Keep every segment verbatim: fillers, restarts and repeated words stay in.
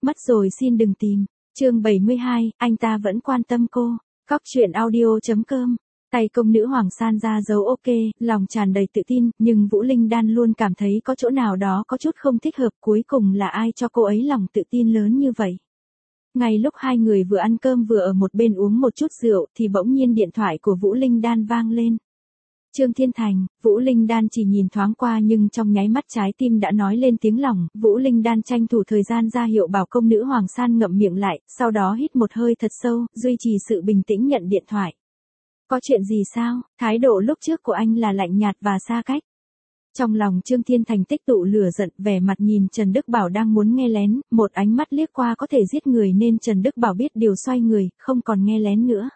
Mất rồi xin đừng tìm. Chương bảy mươi hai, anh ta vẫn quan tâm cô. Cóc truyện audio.com. Tay công nữ Hoàng San ra dấu ok, lòng tràn đầy tự tin, nhưng Vũ Linh Đan luôn cảm thấy có chỗ nào đó có chút không thích hợp, cuối cùng là ai cho cô ấy lòng tự tin lớn như vậy. Ngay lúc hai người vừa ăn cơm vừa ở một bên uống một chút rượu thì bỗng nhiên điện thoại của Vũ Linh Đan vang lên. Trương Thiên Thành. Vũ Linh Đan chỉ nhìn thoáng qua nhưng trong nháy mắt trái tim đã nói lên tiếng lòng. Vũ Linh Đan tranh thủ thời gian ra hiệu bảo công nữ Hoàng San ngậm miệng lại, sau đó hít một hơi thật sâu, duy trì sự bình tĩnh nhận điện thoại. Có chuyện gì sao? Thái độ lúc trước của anh là lạnh nhạt và xa cách. Trong lòng Trương Thiên Thành tích tụ lửa giận, vẻ mặt nhìn Trần Đức Bảo đang muốn nghe lén, một ánh mắt liếc qua có thể giết người nên Trần Đức Bảo biết điều xoay người, không còn nghe lén nữa.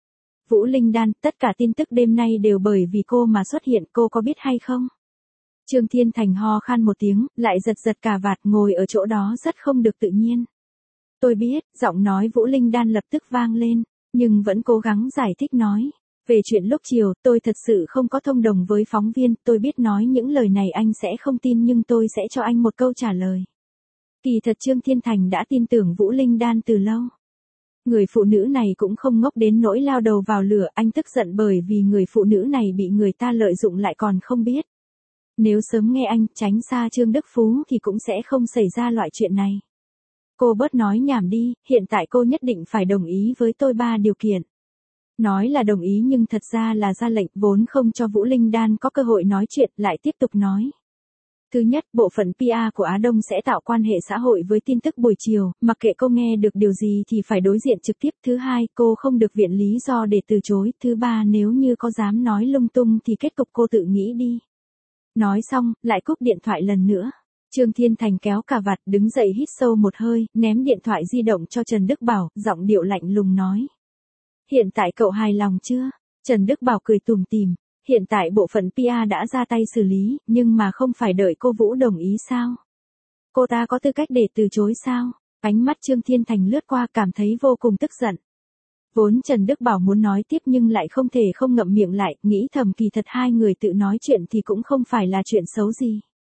Vũ Linh Đan, tất cả tin tức đêm nay đều bởi vì cô mà xuất hiện, cô có biết hay không? Trương Thiên Thành ho khan một tiếng, lại giật giật cà vạt, ngồi ở chỗ đó rất không được tự nhiên. Tôi biết, giọng nói Vũ Linh Đan lập tức vang lên, nhưng vẫn cố gắng giải thích nói. Về chuyện lúc chiều, tôi thật sự không có thông đồng với phóng viên, tôi biết nói những lời này anh sẽ không tin nhưng tôi sẽ cho anh một câu trả lời. Kỳ thật Trương Thiên Thành đã tin tưởng Vũ Linh Đan từ lâu. Người phụ nữ này cũng không ngốc đến nỗi lao đầu vào lửa, anh tức giận bởi vì người phụ nữ này bị người ta lợi dụng lại còn không biết. Nếu sớm nghe anh tránh xa Trương Đức Phú thì cũng sẽ không xảy ra loại chuyện này. Cô bớt nói nhảm đi, hiện tại cô nhất định phải đồng ý với tôi ba điều kiện. Nói là đồng ý nhưng thật ra là ra lệnh, vốn không cho Vũ Linh Đan có cơ hội nói chuyện, lại tiếp tục nói. Thứ nhất, bộ phận pê e của Á Đông sẽ tạo quan hệ xã hội với tin tức buổi chiều, mặc kệ cô nghe được điều gì thì phải đối diện trực tiếp. Thứ hai, cô không được viện lý do để từ chối. Thứ ba, nếu như có dám nói lung tung thì kết cục cô tự nghĩ đi. Nói xong, lại cúp điện thoại lần nữa. Trương Thiên Thành kéo cà vạt đứng dậy hít sâu một hơi, ném điện thoại di động cho Trần Đức Bảo, giọng điệu lạnh lùng nói. Hiện tại cậu hài lòng chưa? Trần Đức Bảo cười tủm tỉm. Hiện tại bộ phận pê e đã ra tay xử lý, nhưng mà không phải đợi cô Vũ đồng ý sao? Cô ta có tư cách để từ chối sao? Ánh mắt Trương Thiên Thành lướt qua cảm thấy vô cùng tức giận. Vốn Trần Đức Bảo muốn nói tiếp nhưng lại không thể không ngậm miệng lại, nghĩ thầm kỳ thật hai người tự nói chuyện thì cũng không phải là chuyện xấu gì.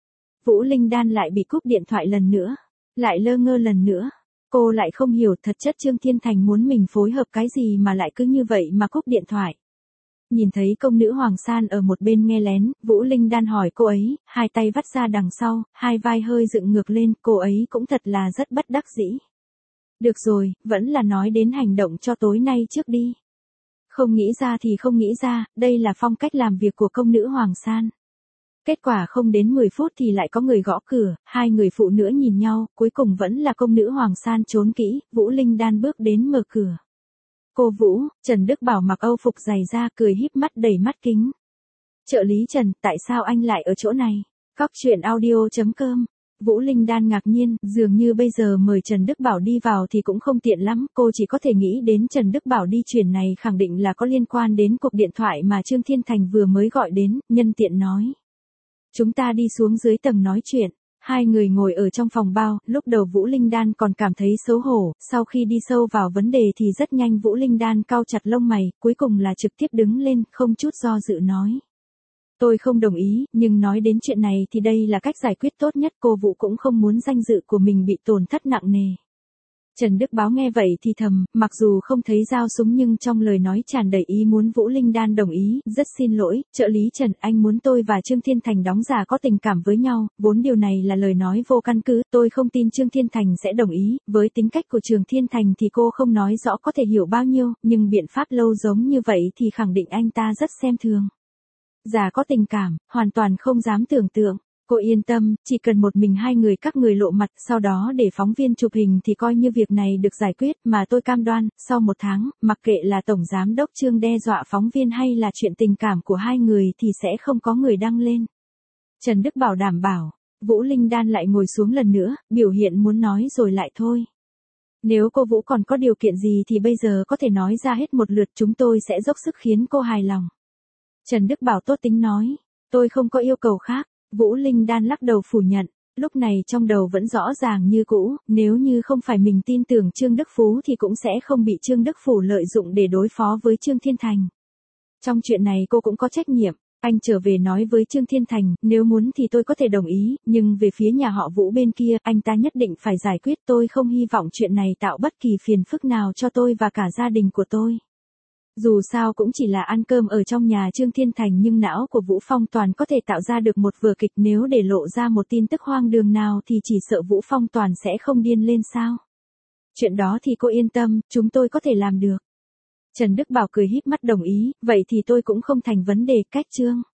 Vũ Linh Đan lại bị cúp điện thoại lần nữa, lại lơ ngơ lần nữa. Cô lại không hiểu thật chất Trương Thiên Thành muốn mình phối hợp cái gì mà lại cứ như vậy mà cúp điện thoại. Nhìn thấy công nữ Hoàng San ở một bên nghe lén, Vũ Linh Đan hỏi cô ấy, hai tay vắt ra đằng sau, hai vai hơi dựng ngược lên, cô ấy cũng thật là rất bất đắc dĩ. Được rồi, vẫn là nói đến hành động cho tối nay trước đi. Không nghĩ ra thì không nghĩ ra, đây là phong cách làm việc của công nữ Hoàng San. Kết quả không đến mười phút thì lại có người gõ cửa, hai người phụ nữ nhìn nhau, cuối cùng vẫn là công nữ Hoàng San trốn kỹ, Vũ Linh Đan bước đến mở cửa. Cô Vũ, Trần Đức Bảo mặc âu phục dày da cười híp mắt đầy mắt kính. Trợ lý Trần, tại sao anh lại ở chỗ này? Cóc truyện audio.com. Vũ Linh Đan ngạc nhiên, dường như bây giờ mời Trần Đức Bảo đi vào thì cũng không tiện lắm, cô chỉ có thể nghĩ đến Trần Đức Bảo đi chuyển này khẳng định là có liên quan đến cuộc điện thoại mà Trương Thiên Thành vừa mới gọi đến, nhân tiện nói. Chúng ta đi xuống dưới tầng nói chuyện. Hai người ngồi ở trong phòng bao, lúc đầu Vũ Linh Đan còn cảm thấy xấu hổ, sau khi đi sâu vào vấn đề thì rất nhanh Vũ Linh Đan cau chặt lông mày, cuối cùng là trực tiếp đứng lên, không chút do dự nói. Tôi không đồng ý, nhưng nói đến chuyện này thì đây là cách giải quyết tốt nhất, cô Vũ cũng không muốn danh dự của mình bị tổn thất nặng nề. Trần Đức Báo nghe vậy thì thầm, mặc dù không thấy dao súng nhưng trong lời nói tràn đầy ý muốn Vũ Linh Đan đồng ý, rất xin lỗi, trợ lý Trần, anh muốn tôi và Trương Thiên Thành đóng giả có tình cảm với nhau, vốn điều này là lời nói vô căn cứ, tôi không tin Trương Thiên Thành sẽ đồng ý, với tính cách của Trương Thiên Thành thì cô không nói rõ có thể hiểu bao nhiêu, nhưng biện pháp lâu giống như vậy thì khẳng định anh ta rất xem thường. Giả có tình cảm, hoàn toàn không dám tưởng tượng. Cô yên tâm, chỉ cần một mình hai người các người lộ mặt, sau đó để phóng viên chụp hình thì coi như việc này được giải quyết, mà tôi cam đoan, sau một tháng, mặc kệ là Tổng Giám đốc Trương đe dọa phóng viên hay là chuyện tình cảm của hai người thì sẽ không có người đăng lên. Trần Đức Bảo đảm bảo, Vũ Linh Đan lại ngồi xuống lần nữa, biểu hiện muốn nói rồi lại thôi. Nếu cô Vũ còn có điều kiện gì thì bây giờ có thể nói ra hết một lượt, chúng tôi sẽ dốc sức khiến cô hài lòng. Trần Đức Bảo tốt tính nói, tôi không có yêu cầu khác. Vũ Linh Đan lắc đầu phủ nhận, lúc này trong đầu vẫn rõ ràng như cũ, nếu như không phải mình tin tưởng Trương Đức Phú thì cũng sẽ không bị Trương Đức Phủ lợi dụng để đối phó với Trương Thiên Thành. Trong chuyện này cô cũng có trách nhiệm, Anh trở về nói với Trương Thiên Thành, nếu muốn thì tôi có thể đồng ý, nhưng về phía nhà họ Vũ bên kia, anh ta nhất định phải giải quyết, tôi không hy vọng chuyện này tạo bất kỳ phiền phức nào cho tôi và cả gia đình của tôi. Dù sao cũng chỉ là ăn cơm ở trong nhà Trương Thiên Thành nhưng não của Vũ Phong Toàn có thể tạo ra được một vở kịch, nếu để lộ ra một tin tức hoang đường nào thì chỉ sợ Vũ Phong Toàn sẽ không điên lên sao. Chuyện đó thì cô yên tâm, chúng tôi có thể làm được. Trần Đức Bảo cười híp mắt đồng ý, vậy thì tôi cũng không thành vấn đề, cách Trương.